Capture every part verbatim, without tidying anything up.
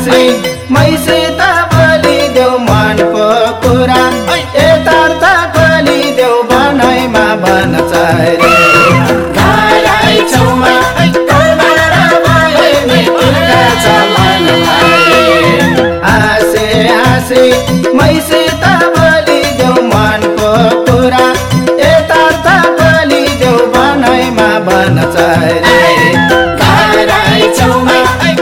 हाँसी मैसित बोलिदेऊ मनको कुरा यथार्थ खोलिदेऊ भनाइमा भन्छ रे घरै छेउमा हाँसे हाँसे मैसित बोलिदेऊ मनको कुरा यथार्थ खोलिदेऊ भनाइमा भन्छ रे घरै छेउमा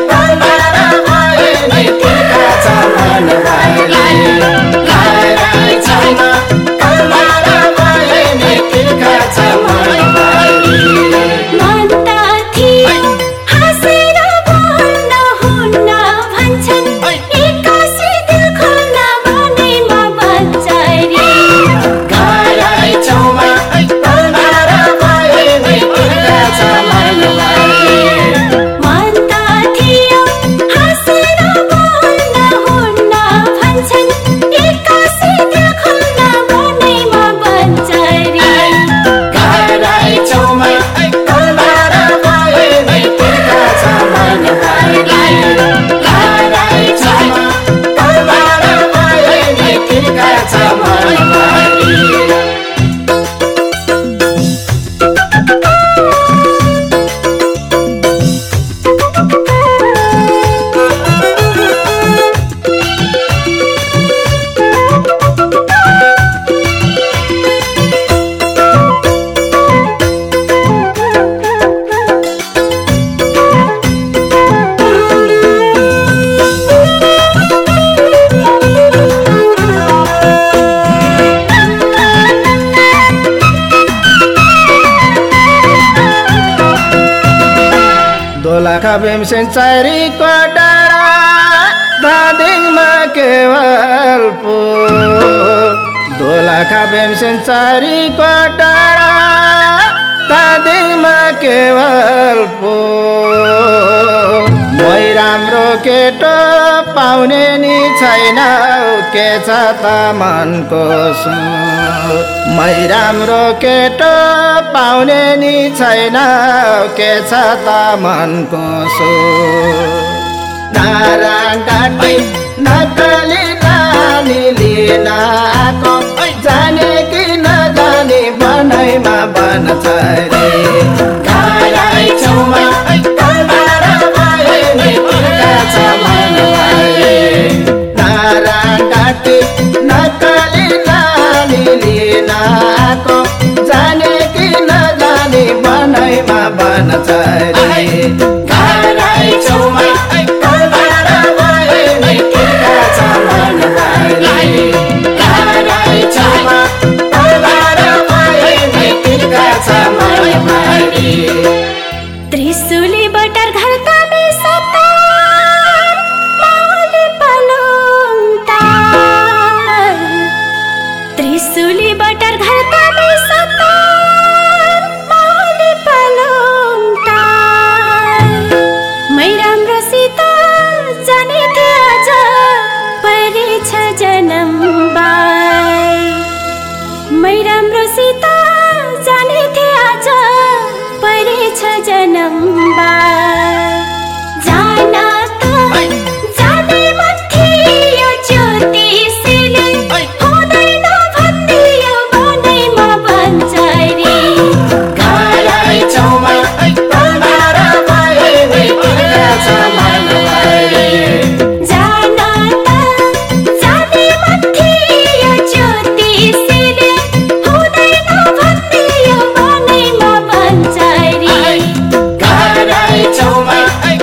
दोलखा भीमसेन चारीको डाँडा धादिङमा केवल पुल दोलखा भीमसेन चारीको डाँडा धादिङमा केवल पुल मै राम्रो केटो पाउने नि छैन के छ त मनको सुख मै राम्रो केटो पाउने नि छैन के छ त मनको सुख नारायण काटी नकली नानी लिन आएको जाने कि नजाने भनाइमा भन्छ रे घरै छेउमा नारायण काटी नकली नानी लिन आएको जाने कि नजाने भनाइमा भन्छ रे घरै छेउमा त्रिशूली बटर घर का में सतार माली पलंगता त्रिशूली बटर घर का में सतार माली पलंगता मै राम्रो सीता जाने थे आज परेछ जन्म बार मै राम्रो सीता जाने थे आज परेछ जन्म बार जान त जाने मन थियो ज्योतिषीले हुँदैन भन्दियो भनाइमा भन्छ रे घरै छेउमा जान त जाने मन थियो ज्योतिषीले हुँदैन भन्दियो भनाइमा भन्छ रे घरै छेउमा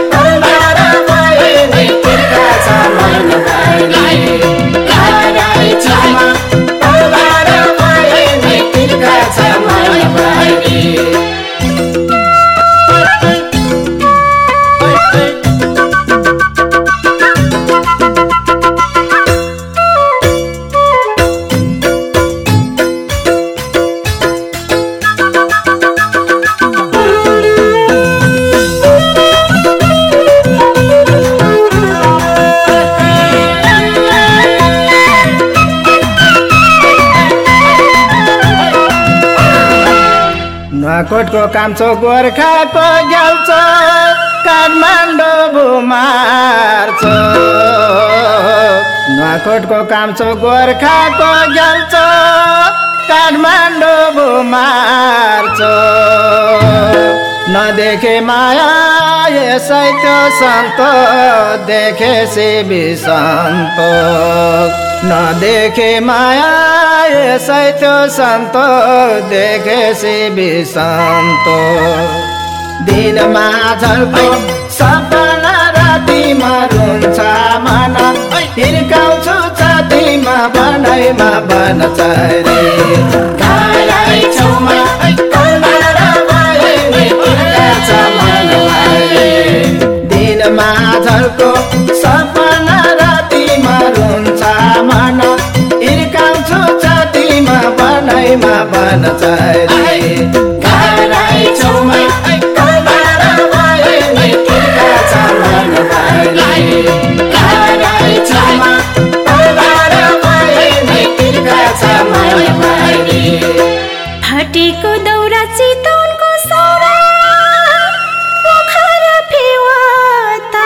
नुवाकोटको कान्छो गोर्खाको ग्याल्छ काठमाडौँ भुमार्छ नाकोटको कान्छो गोर्खाको ग्याल्चो काठमाडौँ मार्चो नदेखे माया यसै त्यो सन्तोष देखे शिवी सन्तोष नदेखे माया यसै त्यो सन्तोष देखे शिवी सन्तोष दिनमा झल्को सपना रातिमा रुन्छ मन हिर्काउँछु छातीमा बनाइमा बन रे घरै छेउमा दिनमा झल्को सपना रातिमा रुन्छ मन हिर्काउँछु छातीमा बनाइमा बन रे घरै छेउमा फाटेको दौरा चितवनको सौरा पोखरा फेवाता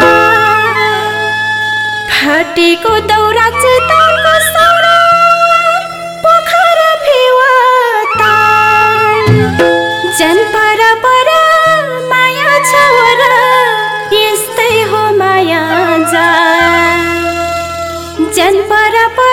फाटेको दौरा चितवनको सौरा पोखरा फेवाता जन पर पर माया छवरा यस्तै हो माया जा जन पर